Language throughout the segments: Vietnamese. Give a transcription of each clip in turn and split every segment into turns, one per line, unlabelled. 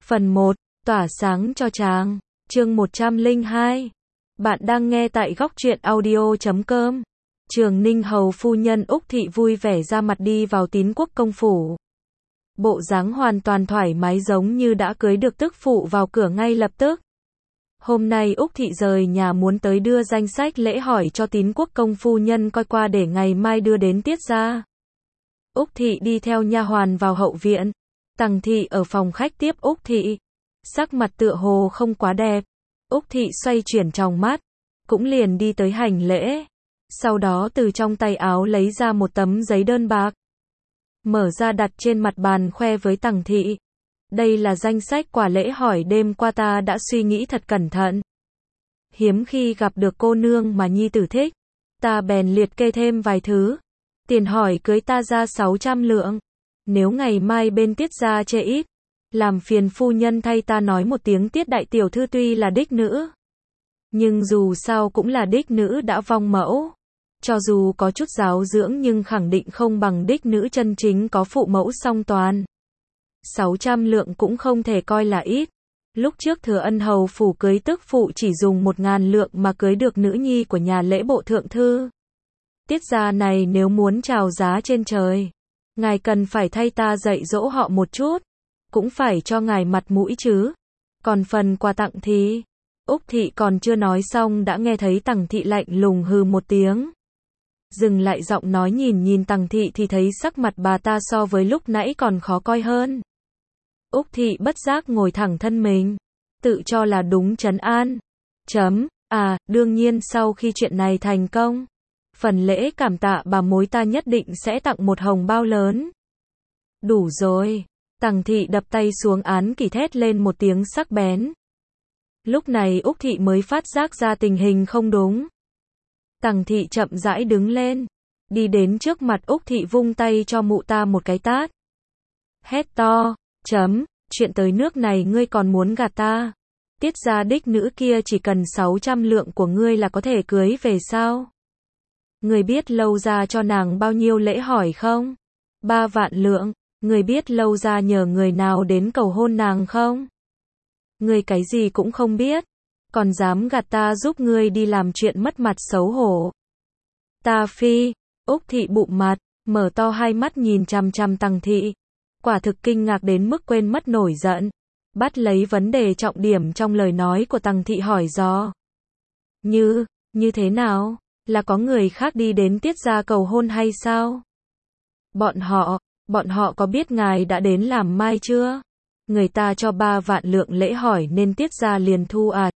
Phần 1, tỏa sáng cho chàng. Chương 102. Bạn đang nghe tại góc truyện audio.com. Trường Ninh hầu phu nhân Úc Thị vui vẻ ra mặt đi vào Tín Quốc công phủ. Bộ dáng hoàn toàn thoải mái giống như đã cưới được tức phụ vào cửa ngay lập tức. Hôm nay Úc Thị rời nhà muốn tới đưa danh sách lễ hỏi cho Tín Quốc công phu nhân coi qua để ngày mai đưa đến Tiết gia. Úc Thị đi theo nha hoàn vào hậu viện. Tằng Thị ở phòng khách tiếp Úc Thị. Sắc mặt tựa hồ không quá đẹp. Úc Thị xoay chuyển tròng mắt, cũng liền đi tới hành lễ. Sau đó từ trong tay áo lấy ra một tấm giấy đơn bạc. Mở ra đặt trên mặt bàn khoe với Tằng Thị. Đây là danh sách quà lễ hỏi đêm qua ta đã suy nghĩ thật cẩn thận. Hiếm khi gặp được cô nương mà nhi tử thích. Ta bèn liệt kê thêm vài thứ. Tiền hỏi cưới ta ra 600 lượng. Nếu ngày mai bên Tiết gia chê ít, làm phiền phu nhân thay ta nói một tiếng Tiết đại tiểu thư tuy là đích nữ, nhưng dù sao cũng là đích nữ đã vong mẫu. Cho dù có chút giáo dưỡng nhưng khẳng định không bằng đích nữ chân chính có phụ mẫu song toàn. 600 lượng cũng không thể coi là ít. Lúc trước Thừa Ân hầu phủ cưới tức phụ chỉ dùng 1000 lượng mà cưới được nữ nhi của nhà lễ bộ thượng thư. Tiết gia này nếu muốn chào giá trên trời, ngài cần phải thay ta dạy dỗ họ một chút, cũng phải cho ngài mặt mũi chứ. Còn phần quà tặng thì, Úc Thị còn chưa nói xong đã nghe thấy Tằng Thị lạnh lùng hừ một tiếng. Dừng lại giọng nói nhìn Tằng Thị thì thấy sắc mặt bà ta so với lúc nãy còn khó coi hơn. Úc Thị bất giác ngồi thẳng thân mình, tự cho là đúng trấn an. Đương nhiên sau khi chuyện này thành công, phần lễ cảm tạ bà mối ta nhất định sẽ tặng một hồng bao lớn. Đủ rồi. Tằng Thị đập tay xuống án kỷ thét lên một tiếng sắc bén. Lúc này Úc Thị mới phát giác ra tình hình không đúng. Tằng Thị chậm rãi đứng lên, đi đến trước mặt Úc Thị vung tay cho mụ ta một cái tát. Hét to, chuyện tới nước này ngươi còn muốn gạt ta? Tiết gia đích nữ kia chỉ cần 600 lượng của ngươi là có thể cưới về sao? Ngươi biết Lâu gia cho nàng bao nhiêu lễ hỏi không? 3 vạn lượng. Ngươi biết Lâu gia nhờ người nào đến cầu hôn nàng không? Ngươi cái gì cũng không biết, còn dám gạt ta giúp ngươi đi làm chuyện mất mặt xấu hổ. Ta phi. Úc Thị bụm mặt, mở to hai mắt nhìn chằm chằm Tằng Thị. Quả thực kinh ngạc đến mức quên mất nổi giận. Bắt lấy vấn đề trọng điểm trong lời nói của Tằng Thị hỏi dò. Như thế nào? Là có người khác đi đến Tiết gia cầu hôn hay sao? Bọn họ có biết ngài đã đến làm mai chưa? Người ta cho 3 vạn lượng lễ hỏi nên Tiết gia liền thu à?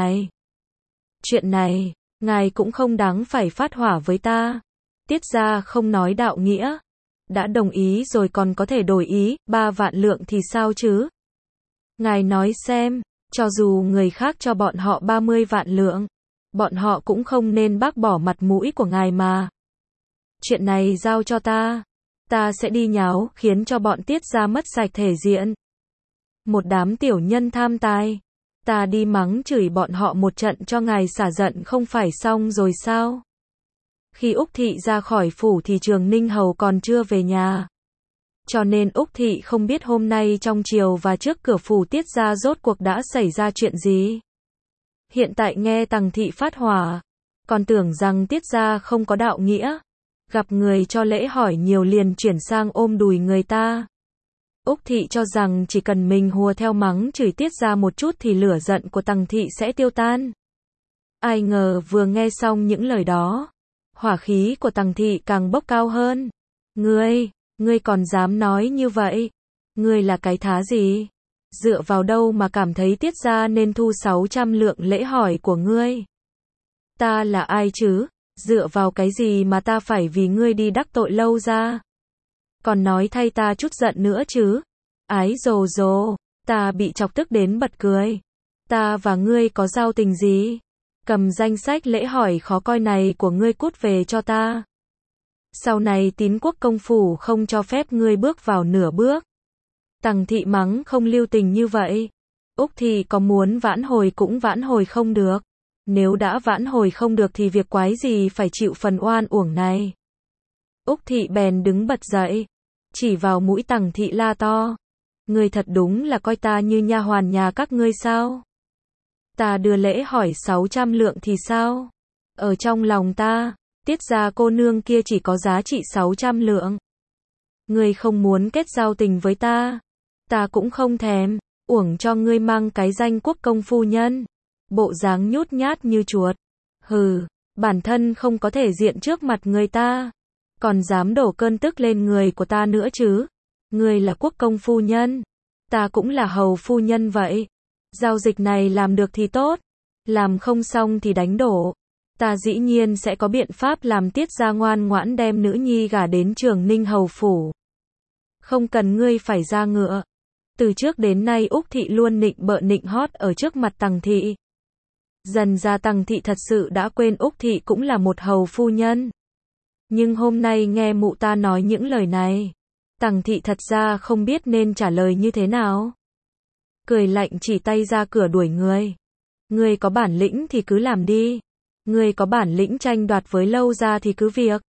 Chuyện này, ngài cũng không đáng phải phát hỏa với ta. Tiết gia không nói đạo nghĩa. Đã đồng ý rồi còn có thể đổi ý, 3 vạn lượng thì sao chứ? Ngài nói xem, cho dù người khác cho bọn họ 30 vạn lượng, bọn họ cũng không nên bác bỏ mặt mũi của ngài mà. Chuyện này giao cho ta. Ta sẽ đi nháo, khiến cho bọn Tiết gia mất sạch thể diện. Một đám tiểu nhân tham tài. Ta đi mắng chửi bọn họ một trận cho ngài xả giận không phải xong rồi sao? Khi Úc Thị ra khỏi phủ thì Trường Ninh hầu còn chưa về nhà. Cho nên Úc Thị không biết hôm nay trong triều và trước cửa phủ Tiết gia rốt cuộc đã xảy ra chuyện gì. Hiện tại nghe Tằng Thị phát hỏa, còn tưởng rằng Tiết gia không có đạo nghĩa. Gặp người cho lễ hỏi nhiều liền chuyển sang ôm đùi người ta. Úc Thị cho rằng chỉ cần mình hùa theo mắng chửi Tiết gia một chút thì lửa giận của Tằng Thị sẽ tiêu tan. Ai ngờ vừa nghe xong những lời đó, hỏa khí của Tằng Thị càng bốc cao hơn. Ngươi còn dám nói như vậy? Ngươi là cái thá gì? Dựa vào đâu mà cảm thấy Tiết gia nên thu 600 lượng lễ hỏi của ngươi? Ta là ai chứ? Dựa vào cái gì mà ta phải vì ngươi đi đắc tội Lâu gia? Còn nói thay ta chút giận nữa chứ? Ái dồ, ta bị chọc tức đến bật cười. Ta và ngươi có giao tình gì? Cầm danh sách lễ hỏi khó coi này của ngươi cút về cho ta. Sau này Tín Quốc công phủ không cho phép ngươi bước vào nửa bước. Tằng Thị mắng không lưu tình như vậy. Úc Thị có muốn vãn hồi cũng vãn hồi không được. Nếu đã vãn hồi không được thì việc quái gì phải chịu phần oan uổng này. Úc Thị bèn đứng bật dậy, chỉ vào mũi Tằng Thị la to. Ngươi thật đúng là coi ta như nha hoàn nhà các ngươi sao? Ta đưa lễ hỏi 600 lượng thì sao? Ở trong lòng ta, Tiết gia cô nương kia chỉ có giá trị 600 lượng. Ngươi không muốn kết giao tình với ta, ta cũng không thèm, uổng cho ngươi mang cái danh quốc công phu nhân. Bộ dáng nhút nhát như chuột. Hừ, bản thân không có thể diện trước mặt người ta, còn dám đổ cơn tức lên người của ta nữa chứ. Ngươi là quốc công phu nhân, ta cũng là hầu phu nhân vậy. Giao dịch này làm được thì tốt, làm không xong thì đánh đổ. Ta dĩ nhiên sẽ có biện pháp làm Tiết gia ngoan ngoãn đem nữ nhi gả đến Trường Ninh hầu phủ. Không cần ngươi phải ra ngựa. Từ trước đến nay Úc thị luôn nịnh bợ nịnh hót ở trước mặt Tằng thị. Dần ra Tằng thị thật sự đã quên Úc thị cũng là một hầu phu nhân. Nhưng hôm nay nghe mụ ta nói những lời này, Tằng thị thật ra không biết nên trả lời như thế nào. Cười lạnh chỉ tay ra cửa đuổi người. Ngươi có bản lĩnh thì cứ làm đi. Ngươi có bản lĩnh tranh đoạt với Lâu gia thì cứ việc.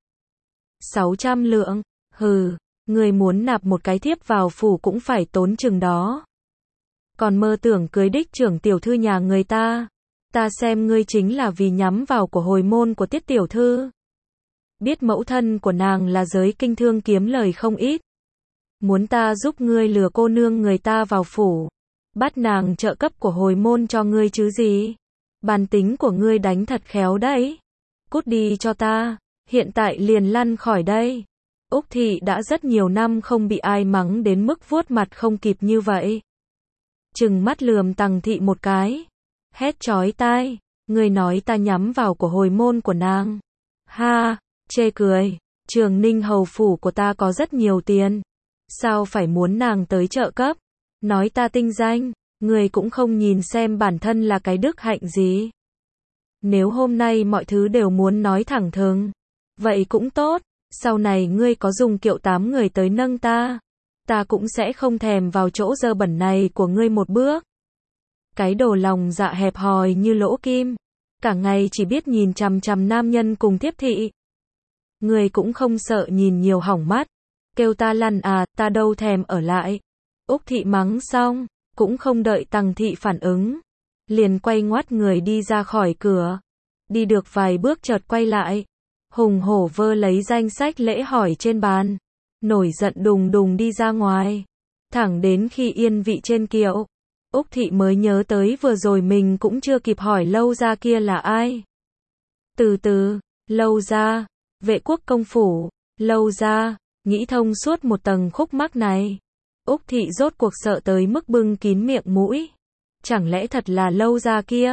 600 lượng, hừ, ngươi muốn nạp một cái thiếp vào phủ cũng phải tốn chừng đó. Còn mơ tưởng cưới đích trưởng tiểu thư nhà người ta. Ta xem ngươi chính là vì nhắm vào của hồi môn của Tiết tiểu thư. Biết mẫu thân của nàng là giới kinh thương kiếm lời không ít. Muốn ta giúp ngươi lừa cô nương người ta vào phủ, bắt nàng trợ cấp của hồi môn cho ngươi chứ gì. Bản tính của ngươi đánh thật khéo đấy. Cút đi cho ta, hiện tại liền lăn khỏi đây. Úc thị đã rất nhiều năm không bị ai mắng đến mức vuốt mặt không kịp như vậy. Trừng mắt lườm Tằng thị một cái, hét chói tai, ngươi nói ta nhắm vào của hồi môn của nàng. Ha, chê cười, Trường Ninh hầu phủ của ta có rất nhiều tiền. Sao phải muốn nàng tới trợ cấp? Nói ta tinh danh, ngươi cũng không nhìn xem bản thân là cái đức hạnh gì. Nếu hôm nay mọi thứ đều muốn nói thẳng thừng, vậy cũng tốt, sau này ngươi có dùng kiệu 8 người tới nâng ta, ta cũng sẽ không thèm vào chỗ dơ bẩn này của ngươi một bước. Cái đồ lòng dạ hẹp hòi như lỗ kim, cả ngày chỉ biết nhìn chằm chằm nam nhân cùng thiếp thị. Ngươi cũng không sợ nhìn nhiều hỏng mắt, kêu ta lăn à, ta đâu thèm ở lại. Úc thị mắng xong, cũng không đợi Tằng thị phản ứng, liền quay ngoắt người đi ra khỏi cửa. Đi được vài bước chợt quay lại, hùng hổ vơ lấy danh sách lễ hỏi trên bàn, nổi giận đùng đùng đi ra ngoài. Thẳng đến khi yên vị trên kiệu, Úc thị mới nhớ tới vừa rồi mình cũng chưa kịp hỏi Lâu gia kia là ai. Từ từ, Lâu gia, Vệ quốc công phủ, Lâu gia, nghĩ thông suốt một tầng khúc mắc này. Úc thị rốt cuộc sợ tới mức bưng kín miệng mũi. Chẳng lẽ thật là Lâu gia kia?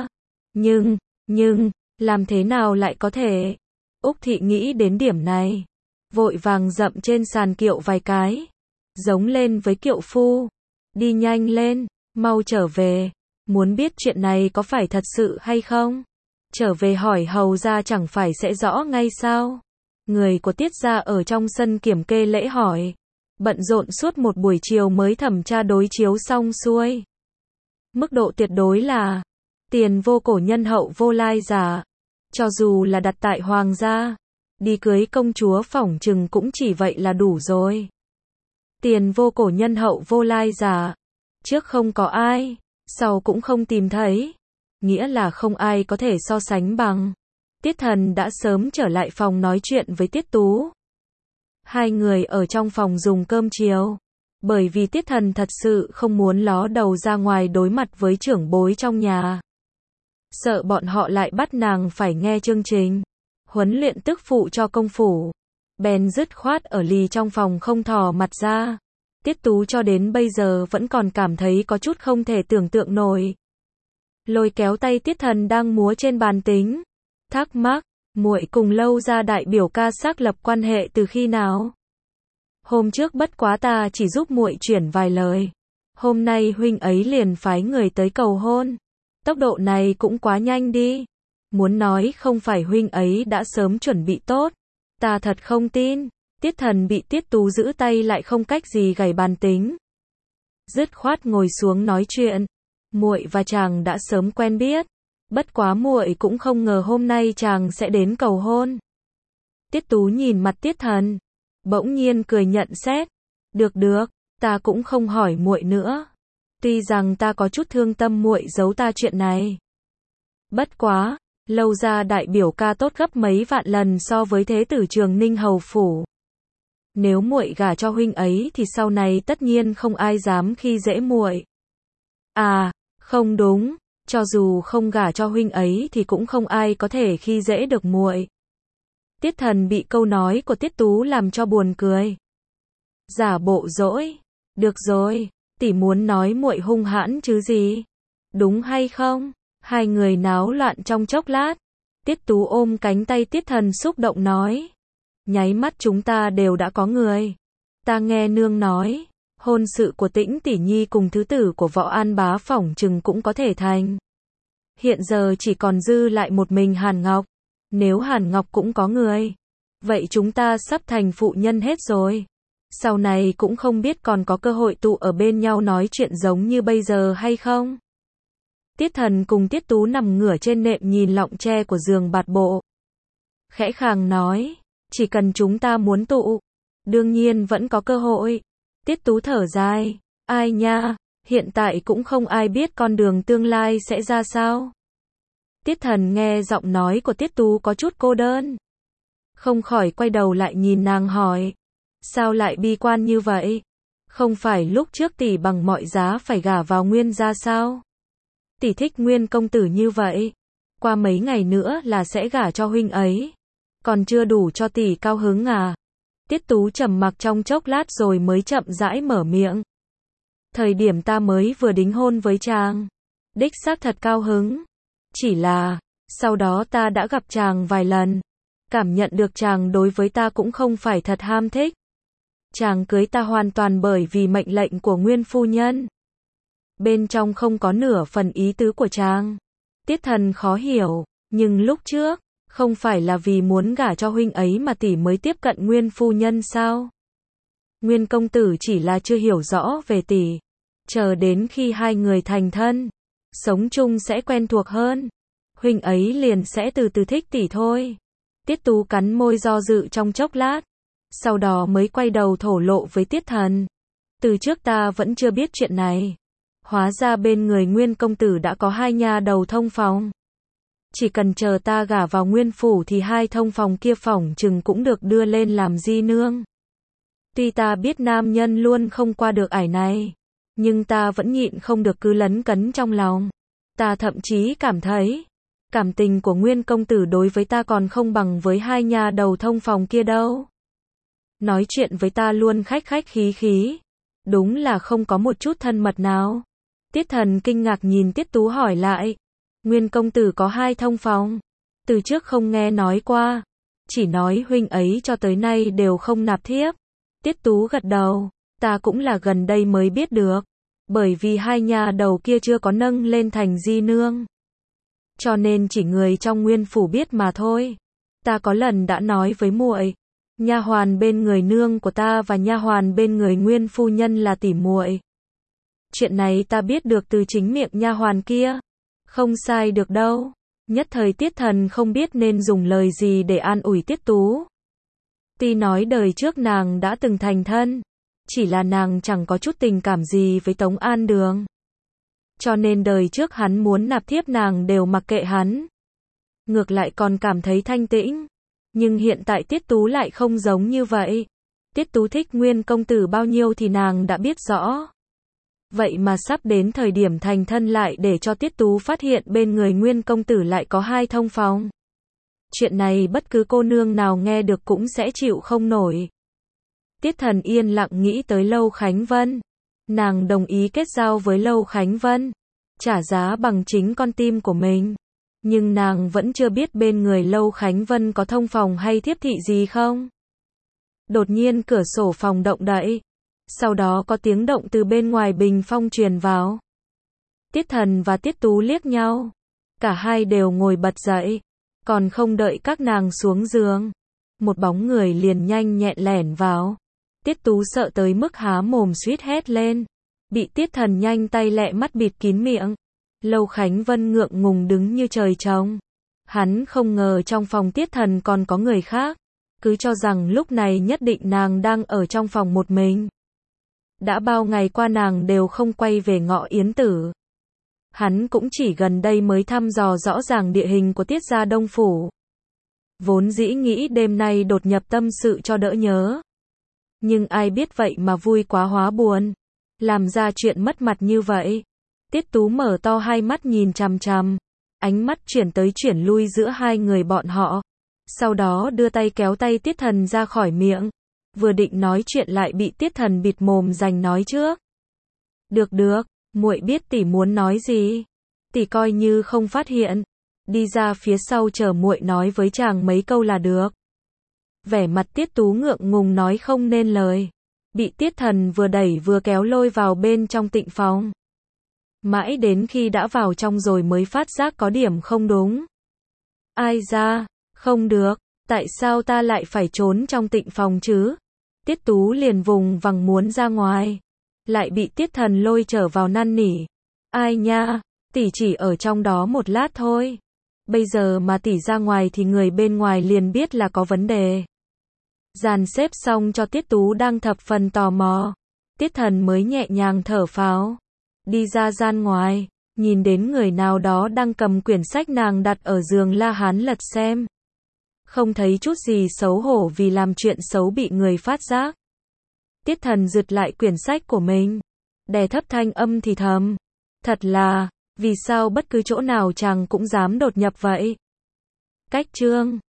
Nhưng, làm thế nào lại có thể? Úc thị nghĩ đến điểm này, vội vàng dậm trên sàn kiệu vài cái, giống lên với kiệu phu. Đi nhanh lên, mau trở về, muốn biết chuyện này có phải thật sự hay không? Trở về hỏi hầu gia chẳng phải sẽ rõ ngay sao? Người của Tiết gia ở trong sân kiểm kê lễ hỏi, bận rộn suốt một buổi chiều mới thẩm tra đối chiếu xong xuôi. Mức độ tuyệt đối là tiền vô cổ nhân hậu vô lai giả. Cho dù là đặt tại hoàng gia, đi cưới công chúa phỏng chừng cũng chỉ vậy là đủ rồi. Tiền vô cổ nhân hậu vô lai giả. Trước không có ai, sau cũng không tìm thấy. Nghĩa là không ai có thể so sánh bằng. Tiết Thần đã sớm trở lại phòng nói chuyện với Tiết Tú. Hai người ở trong phòng dùng cơm chiều. Bởi vì Tiết Thần thật sự không muốn ló đầu ra ngoài đối mặt với trưởng bối trong nhà. Sợ bọn họ lại bắt nàng phải nghe chương trình huấn luyện tức phụ cho công phủ. Bèn dứt khoát ở lì trong phòng không thò mặt ra. Tiết Tú cho đến bây giờ vẫn còn cảm thấy có chút không thể tưởng tượng nổi. Lôi kéo tay Tiết Thần đang múa trên bàn tính. Thắc mắc, muội cùng Lâu gia đại biểu ca xác lập quan hệ từ khi nào? Hôm trước bất quá ta chỉ giúp muội chuyển vài lời. Hôm nay huynh ấy liền phái người tới cầu hôn. Tốc độ này cũng quá nhanh đi. Muốn nói không phải huynh ấy đã sớm chuẩn bị tốt. Ta thật không tin. Tiết Thần bị Tiết Tú giữ tay lại không cách gì gảy bàn tính. Dứt khoát ngồi xuống nói chuyện. Muội và chàng đã sớm quen biết. Bất quá muội cũng không ngờ hôm nay chàng sẽ đến cầu hôn. Tiết Tú nhìn mặt Tiết Thần, bỗng nhiên cười nhận xét. Được, Ta cũng không hỏi muội nữa. Tuy rằng ta có chút thương tâm muội giấu ta chuyện này. Bất quá, Lâu gia đại biểu ca tốt gấp mấy vạn lần so với thế tử Trường Ninh hầu phủ. Nếu muội gả cho huynh ấy thì sau này tất nhiên không ai dám khi dễ muội. À, không đúng, cho dù không gả cho huynh ấy thì cũng không ai có thể khi dễ được muội. Tiết Thần bị câu nói của Tiết Tú làm cho buồn cười. Giả bộ dỗi, được rồi, tỷ muốn nói muội hung hãn chứ gì? Đúng hay không? Hai người náo loạn trong chốc lát. Tiết Tú ôm cánh tay Tiết Thần xúc động nói. Nháy mắt chúng ta đều đã có người. Ta nghe nương nói, hôn sự của Tĩnh tỷ nhi cùng thứ tử của Võ An Bá phỏng chừng cũng có thể thành. Hiện giờ chỉ còn dư lại một mình Hàn Ngọc. Nếu Hàn Ngọc cũng có người, vậy chúng ta sắp thành phụ nhân hết rồi. Sau này cũng không biết còn có cơ hội tụ ở bên nhau nói chuyện giống như bây giờ hay không. Tiết Thần cùng Tiết Tú nằm ngửa trên nệm nhìn lọng tre của giường bạt bộ. Khẽ khàng nói, chỉ cần chúng ta muốn tụ, đương nhiên vẫn có cơ hội. Tiết Tú thở dài, ai nha, hiện tại cũng không ai biết con đường tương lai sẽ ra sao. Tiết Thần nghe giọng nói của Tiết Tú có chút cô đơn. Không khỏi quay đầu lại nhìn nàng hỏi, sao lại bi quan như vậy? Không phải lúc trước tỷ bằng mọi giá phải gả vào Nguyên gia sao? Tỷ thích Nguyên công tử như vậy, qua mấy ngày nữa là sẽ gả cho huynh ấy. Còn chưa đủ cho tỷ cao hứng à? Tiết Tú trầm mặc trong chốc lát rồi mới chậm rãi mở miệng. Thời điểm ta mới vừa đính hôn với chàng, đích xác thật cao hứng. Chỉ là, sau đó ta đã gặp chàng vài lần, cảm nhận được chàng đối với ta cũng không phải thật ham thích. Chàng cưới ta hoàn toàn bởi vì mệnh lệnh của Nguyên phu nhân. Bên trong không có nửa phần ý tứ của chàng. Tiết Thần khó hiểu, nhưng lúc trước, không phải là vì muốn gả cho huynh ấy mà tỷ mới tiếp cận Nguyên phu nhân sao? Nguyên công tử chỉ là chưa hiểu rõ về tỷ. Chờ đến khi hai người thành thân, sống chung sẽ quen thuộc hơn. Huynh ấy liền sẽ từ từ thích tỷ thôi. Tiết Tú cắn môi do dự trong chốc lát. Sau đó mới quay đầu thổ lộ với Tiết Thần. Từ trước ta vẫn chưa biết chuyện này. Hóa ra bên người Nguyên công tử đã có hai nha đầu thông phòng. Chỉ cần chờ ta gả vào Nguyên phủ thì hai thông phòng kia phỏng chừng cũng được đưa lên làm di nương. Tuy ta biết nam nhân luôn không qua được ải này, nhưng ta vẫn nhịn không được cứ lấn cấn trong lòng. Ta thậm chí cảm thấy, cảm tình của Nguyên công tử đối với ta còn không bằng với hai nha đầu thông phòng kia đâu. Nói chuyện với ta luôn khách khách khí khí, đúng là không có một chút thân mật nào. Tiết Thần kinh ngạc nhìn Tiết Tú hỏi lại, Nguyên công tử có hai thông phòng? Từ trước không nghe nói qua, chỉ nói huynh ấy cho tới nay đều không nạp thiếp. Tiết Tú gật đầu, ta cũng là gần đây mới biết được, bởi vì hai nhà đầu kia chưa có nâng lên thành di nương. Cho nên chỉ người trong Nguyên phủ biết mà thôi. Ta có lần đã nói với muội, nha hoàn bên người nương của ta và nha hoàn bên người Nguyên phu nhân là tỉ muội. Chuyện này ta biết được từ chính miệng nha hoàn kia. Không sai được đâu. Nhất thời Tiết Thần không biết nên dùng lời gì để an ủi Tiết Tú. Tuy nói đời trước nàng đã từng thành thân, chỉ là nàng chẳng có chút tình cảm gì với Tống An Đường. Cho nên đời trước hắn muốn nạp thiếp nàng đều mặc kệ hắn. Ngược lại còn cảm thấy thanh tĩnh. Nhưng hiện tại Tiết Tú lại không giống như vậy. Tiết Tú thích Nguyên công tử bao nhiêu thì nàng đã biết rõ. Vậy mà sắp đến thời điểm thành thân lại để cho Tiết Tú phát hiện bên người Nguyên công tử lại có hai thông phòng. Chuyện này bất cứ cô nương nào nghe được cũng sẽ chịu không nổi. Tiết Thần yên lặng nghĩ tới Lâu Khánh Vân. Nàng đồng ý kết giao với Lâu Khánh Vân, trả giá bằng chính con tim của mình. Nhưng nàng vẫn chưa biết bên người Lâu Khánh Vân có thông phòng hay thiếp thị gì không. Đột nhiên cửa sổ phòng động đậy. Sau đó có tiếng động từ bên ngoài bình phong truyền vào. Tiết Thần và Tiết Tú liếc nhau. Cả hai đều ngồi bật dậy. Còn không đợi các nàng xuống giường, một bóng người liền nhanh nhẹn lẻn vào. Tiết Tú sợ tới mức há mồm suýt hét lên. Bị Tiết Thần nhanh tay lẹ mắt bịt kín miệng. Lâu Khánh Vân ngượng ngùng đứng như trời trồng. Hắn không ngờ trong phòng Tiết Thần còn có người khác. Cứ cho rằng lúc này nhất định nàng đang ở trong phòng một mình. Đã bao ngày qua nàng đều không quay về Ngọ Yến Tử. Hắn cũng chỉ gần đây mới thăm dò rõ ràng địa hình của Tiết gia Đông Phủ. Vốn dĩ nghĩ đêm nay đột nhập tâm sự cho đỡ nhớ. Nhưng ai biết vậy mà vui quá hóa buồn. Làm ra chuyện mất mặt như vậy. Tiết Tú mở to hai mắt nhìn chằm chằm. Ánh mắt chuyển tới chuyển lui giữa hai người bọn họ. Sau đó đưa tay kéo tay Tiết Thần ra khỏi miệng. Vừa định nói chuyện lại bị Tiết Thần bịt mồm giành nói trước. Được, muội biết tỷ muốn nói gì. Tỷ coi như không phát hiện. Đi ra phía sau chờ muội nói với chàng mấy câu là được. Vẻ mặt Tiết Tú ngượng ngùng nói không nên lời. Bị Tiết Thần vừa đẩy vừa kéo lôi vào bên trong tịnh phòng. Mãi đến khi đã vào trong rồi mới phát giác có điểm không đúng. Ai ra, không được, tại sao ta lại phải trốn trong tịnh phòng chứ? Tiết Tú liền vùng vằng muốn ra ngoài. Lại bị Tiết Thần lôi trở vào năn nỉ. Ai nha, tỷ chỉ ở trong đó một lát thôi. Bây giờ mà tỷ ra ngoài thì người bên ngoài liền biết là có vấn đề. Dàn xếp xong cho Tiết Tú đang thập phần tò mò. Tiết Thần mới nhẹ nhàng thở phào. Đi ra gian ngoài, nhìn đến người nào đó đang cầm quyển sách nàng đặt ở giường la hán lật xem. Không thấy chút gì xấu hổ vì làm chuyện xấu bị người phát giác. Tiết Thần giật lại quyển sách của mình. Đè thấp thanh âm thì thầm. Thật là, vì sao bất cứ chỗ nào chàng cũng dám đột nhập vậy? Cách chương